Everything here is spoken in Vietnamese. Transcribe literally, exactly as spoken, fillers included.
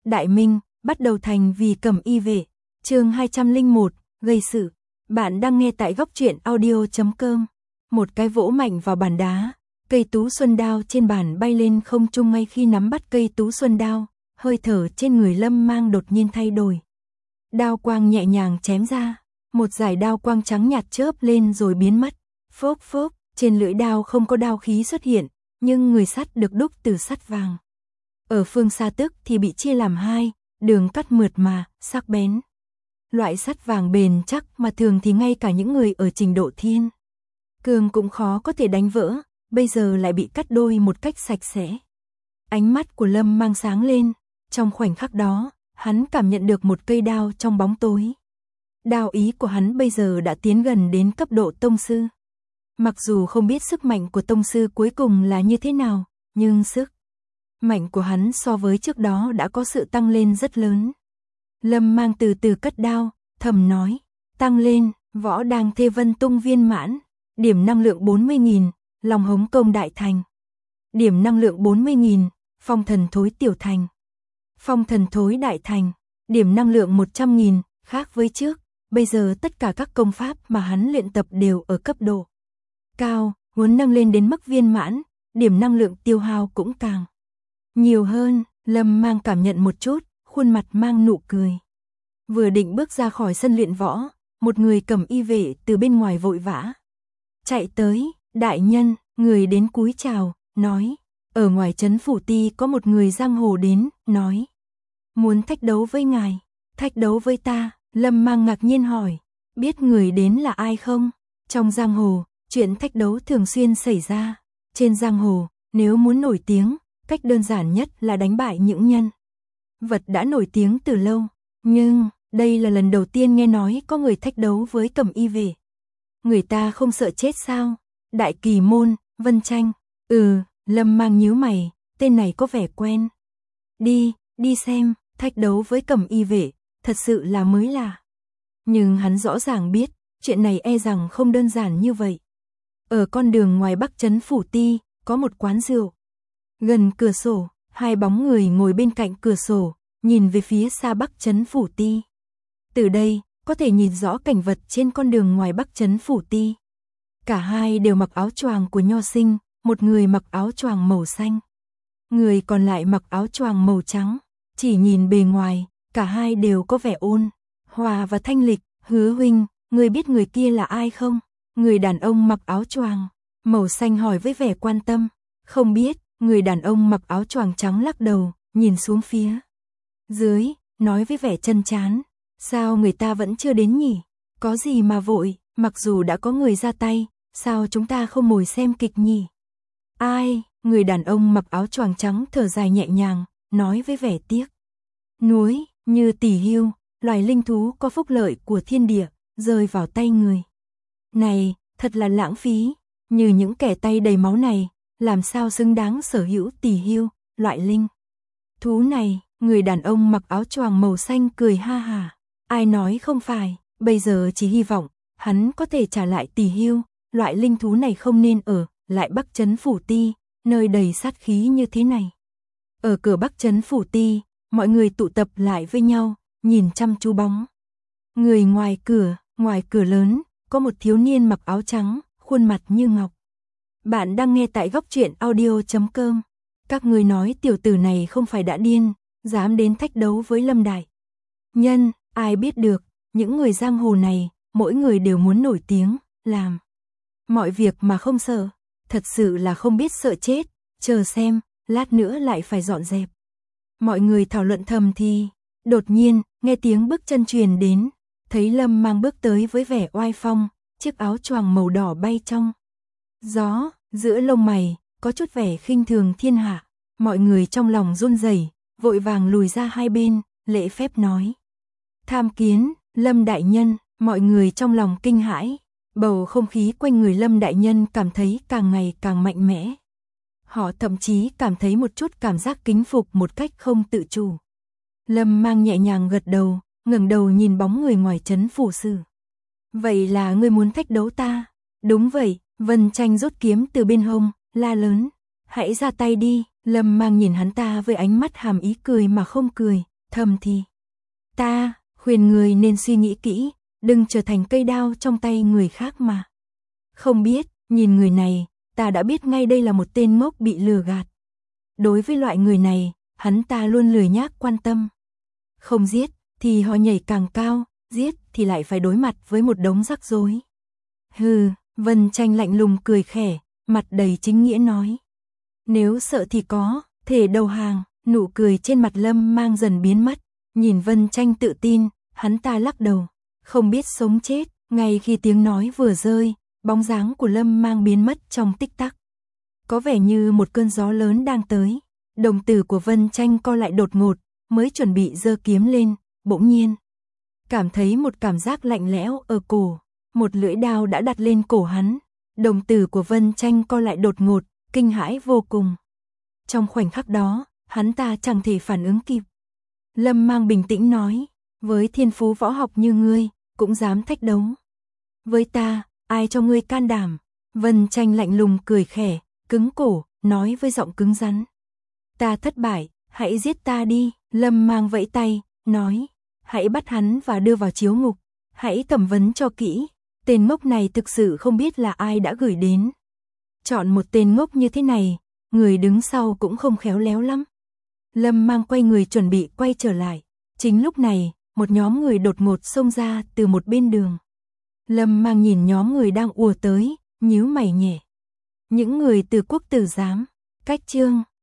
Đại Minh, bắt đầu thành vì Cẩm Y vệ. Chương hai trăm lẻ một, gây sự. Bạn đang nghe tại góc truyện audio chấm com. Một cái vỗ mạnh vào bàn đá, cây tú xuân đao trên bàn bay lên không trung. Ngay khi nắm bắt cây tú xuân đao, hơi thở trên người Lâm Mang đột nhiên thay đổi. Đao quang nhẹ nhàng chém ra, một dải đao quang trắng nhạt chớp lên rồi biến mất. Phốc phốc, trên lưỡi đao không có đao khí xuất hiện, nhưng người sắt được đúc từ sắt vàng. Ở phương xa tức thì bị chia làm hai, đường cắt mượt mà, sắc bén. Loại sắt vàng bền chắc mà thường thì ngay cả những người ở trình độ thiên cường cũng khó có thể đánh vỡ, bây giờ lại bị cắt đôi một cách sạch sẽ. Ánh mắt của Lâm Mang sáng lên, trong khoảnh khắc đó, hắn cảm nhận được một cây đao trong bóng tối. Đao ý của hắn bây giờ đã tiến gần đến cấp độ tông sư. Mặc dù không biết sức mạnh của tông sư cuối cùng là như thế nào, nhưng sức mạnh của hắn so với trước đó đã có sự tăng lên rất lớn. Lâm Mang từ từ cất đao, thầm nói, tăng lên, võ đàng thê vân tung viên mãn, điểm năng lượng bốn mươi nghìn, lòng hống công đại thành. Điểm năng lượng bốn mươi nghìn, phong thần thối tiểu thành. Phong thần thối đại thành, điểm năng lượng một trăm nghìn, khác với trước, bây giờ tất cả các công pháp mà hắn luyện tập đều ở cấp độ cao, muốn nâng lên đến mức viên mãn, điểm năng lượng tiêu hao cũng càng nhiều hơn. Lâm Mang cảm nhận một chút, khuôn mặt mang nụ cười. Vừa định bước ra khỏi sân luyện võ, một người cầm y vệ từ bên ngoài vội vã chạy tới. Đại nhân, người đến cúi chào, nói, ở ngoài trấn Phủ Ti có một người giang hồ đến, nói, muốn thách đấu với ngài. Thách đấu với ta? Lâm Mang ngạc nhiên hỏi, biết người đến là ai không? Trong giang hồ, chuyện thách đấu thường xuyên xảy ra. Trên giang hồ, nếu muốn nổi tiếng, cách đơn giản nhất là đánh bại những nhân vật đã nổi tiếng từ lâu. Nhưng, đây là lần đầu tiên nghe nói có người thách đấu với Cẩm Y vệ. Người ta không sợ chết sao? Đại Kỳ Môn, Vân Tranh. Ừ, Lâm Mang nhíu mày, tên này có vẻ quen. Đi, đi xem, thách đấu với Cẩm Y vệ, thật sự là mới lạ. Nhưng hắn rõ ràng biết, chuyện này e rằng không đơn giản như vậy. Ở con đường ngoài Bắc trấn Phủ Ti, có một quán rượu. Gần cửa sổ, hai bóng người ngồi bên cạnh cửa sổ, nhìn về phía xa Bắc trấn Phủ Ti. Từ đây, có thể nhìn rõ cảnh vật trên con đường ngoài Bắc trấn Phủ Ti. Cả hai đều mặc áo choàng của nho sinh, một người mặc áo choàng màu xanh, người còn lại mặc áo choàng màu trắng. Chỉ nhìn bề ngoài, cả hai đều có vẻ ôn hòa và thanh lịch. Hứa huynh, người biết người kia là ai không? Người đàn ông mặc áo choàng màu xanh hỏi với vẻ quan tâm. Không biết. Người đàn ông mặc áo choàng trắng lắc đầu, nhìn xuống phía dưới, nói với vẻ chân chán, sao người ta vẫn chưa đến nhỉ? Có gì mà vội, mặc dù đã có người ra tay, sao chúng ta không ngồi xem kịch nhỉ? Ai? Người đàn ông mặc áo choàng trắng thở dài nhẹ nhàng, nói với vẻ tiếc nuối, như tỷ hưu, loài linh thú có phúc lợi của thiên địa, rơi vào tay người này, thật là lãng phí. Như những kẻ tay đầy máu này, làm sao xứng đáng sở hữu tỷ hưu, loại linh thú này? Người đàn ông mặc áo choàng màu xanh cười ha hả. Ai nói không phải, bây giờ chỉ hy vọng hắn có thể trả lại tỷ hưu, loại linh thú này không nên ở lại Bắc trấn Phủ Ti, nơi đầy sát khí như thế này. Ở cửa Bắc trấn Phủ Ti, mọi người tụ tập lại với nhau, nhìn chăm chú bóng người ngoài cửa. Ngoài cửa lớn, có một thiếu niên mặc áo trắng, khuôn mặt như ngọc. Bạn đang nghe tại góc truyện audio chấm com. Các người nói tiểu tử này không phải đã điên, dám đến thách đấu với Lâm đại nhân. Ai biết được, những người giang hồ này, mỗi người đều muốn nổi tiếng, làm mọi việc mà không sợ, thật sự là không biết sợ chết. Chờ xem, lát nữa lại phải dọn dẹp. Mọi người thảo luận thầm thì, đột nhiên, nghe tiếng bước chân truyền đến, thấy Lâm Mang bước tới với vẻ oai phong, chiếc áo choàng màu đỏ bay trong gió, giữa lông mày có chút vẻ khinh thường thiên hạ. Mọi người trong lòng run rẩy, vội vàng lùi ra hai bên, lễ phép nói, tham kiến Lâm đại nhân. Mọi người trong lòng kinh hãi, bầu không khí quanh người Lâm đại nhân cảm thấy càng ngày càng mạnh mẽ. Họ thậm chí cảm thấy một chút cảm giác kính phục một cách không tự chủ. Lâm Mang nhẹ nhàng gật đầu, ngẩng đầu nhìn bóng người ngoài trấn phủ sử. Vậy là ngươi muốn thách đấu ta? Đúng vậy. Vân Tranh rút kiếm từ bên hông, la lớn, hãy ra tay đi. Lâm Mang nhìn hắn ta với ánh mắt hàm ý cười mà không cười, Thầm thì, ta khuyên người nên suy nghĩ kỹ, đừng trở thành cây đao trong tay người khác mà. Không biết, nhìn người này, ta đã biết ngay đây là một tên ngốc bị lừa gạt. Đối với loại người này, hắn ta luôn lười nhác quan tâm. Không giết, thì họ nhảy càng cao, giết thì lại phải đối mặt với một đống rắc rối. Hừ, Vân Tranh lạnh lùng cười khẽ, mặt đầy chính nghĩa nói. Nếu sợ thì có, thể đầu hàng, nụ cười trên mặt Lâm Mang dần biến mất. Nhìn Vân Tranh tự tin, hắn ta lắc đầu, không biết sống chết. Ngay khi tiếng nói vừa rơi, bóng dáng của Lâm Mang biến mất trong tích tắc. Có vẻ như một cơn gió lớn đang tới. Đồng tử của Vân Tranh co lại đột ngột, mới chuẩn bị giơ kiếm lên, bỗng nhiên cảm thấy một cảm giác lạnh lẽo ở cổ, một lưỡi đao đã đặt lên cổ hắn. Đồng tử của Vân Tranh co lại đột ngột, kinh hãi vô cùng. Trong khoảnh khắc đó, hắn ta chẳng thể phản ứng kịp. Lâm Mang bình tĩnh nói, với thiên phú võ học như ngươi, cũng dám thách đấu. Với ta, ai cho ngươi can đảm? Vân Tranh lạnh lùng cười khẽ, cứng cổ, nói với giọng cứng rắn. Ta thất bại, hãy giết ta đi. Lâm Mang vẫy tay, nói, hãy bắt hắn và đưa vào chiếu ngục, hãy thẩm vấn cho kỹ. Tên ngốc này thực sự không biết là ai đã gửi đến. Chọn một tên ngốc như thế này, người đứng sau cũng không khéo léo lắm. Lâm Mang quay người chuẩn bị quay trở lại. Chính lúc này, một nhóm người đột ngột xông ra từ một bên đường. Lâm Mang nhìn nhóm người đang ùa tới, nhíu mày nhẹ. Những người từ Quốc Tử Giám, Cách Chương.